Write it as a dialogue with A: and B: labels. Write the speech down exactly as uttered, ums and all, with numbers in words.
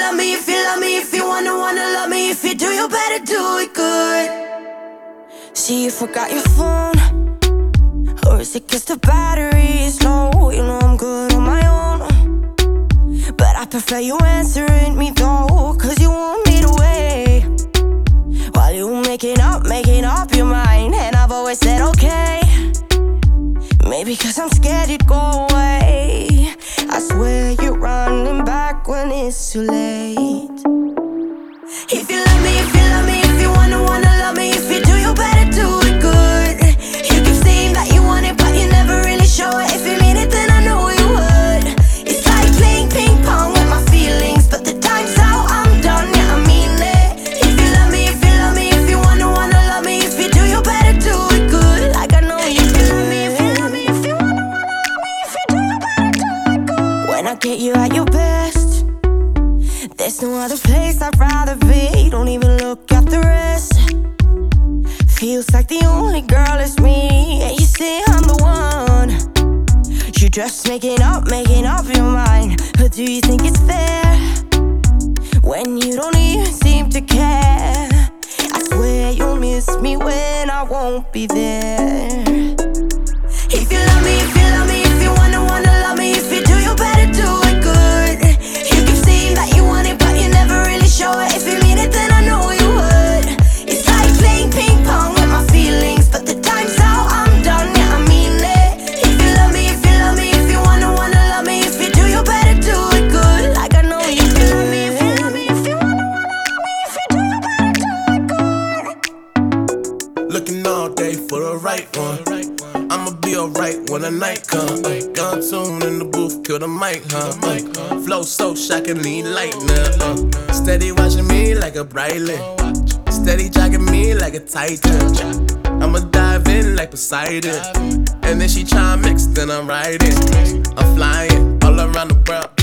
A: love me, if you love me, if you wanna, wanna love me, if you do, you better do it good. See, you forgot your phone, or is it cause the battery is low? You know I'm good on my own, but I prefer you answering me though, cause you want me to wait while you making up, making up your mind. And I've always said okay, maybe cause I'm scared you'd go away. I swear you're running back when it's too late. If you love me, if you love me, if you wanna, wanna love me, if you do, you better do it good. You keep saying that you want it, but you never really show it. If you mean it, then I know you would. It's like playing ping pong with my feelings, but the time's out, I'm done, yeah, I mean it. If you love me, if you love me, if you wanna, wanna love me, if you do, you better do it good. Like I know you do. If you love me, if you wanna, wanna love me, if you do, you better do it good. When I get you at your best, there's no other place I'd rather be. Don't even look at the rest. Feels like the only girl is me, and you say I'm the one. You're just making up, making up your mind. But do you think it's fair when you don't even seem to care? I swear you'll miss me when I won't be there. If you love me, if you love me, if you wanna, wanna love me, if you do, you better do it good. You keep saying that you want it, but you never really show it. If you mean it, then I know you would. It's like playing ping pong with my feelings, but the time's out, I'm done, yeah, I mean it. If you love me, if you love me, if you wanna, wanna love me, if you do, you better do it good. Like I know you do. If you love me, if you wanna, wanna love me, if you do, you better do it good.
B: Looking all day for the right one. I'ma be alright when the night comes. Uh, gun tune in the booth, kill the mic, huh? Uh, flow so shockingly light now. Uh, steady watching me like a bright lit. Steady jogging me like a titan. I'ma dive in like Poseidon, and then she try mix, then I'm riding. I'm flying all around the world.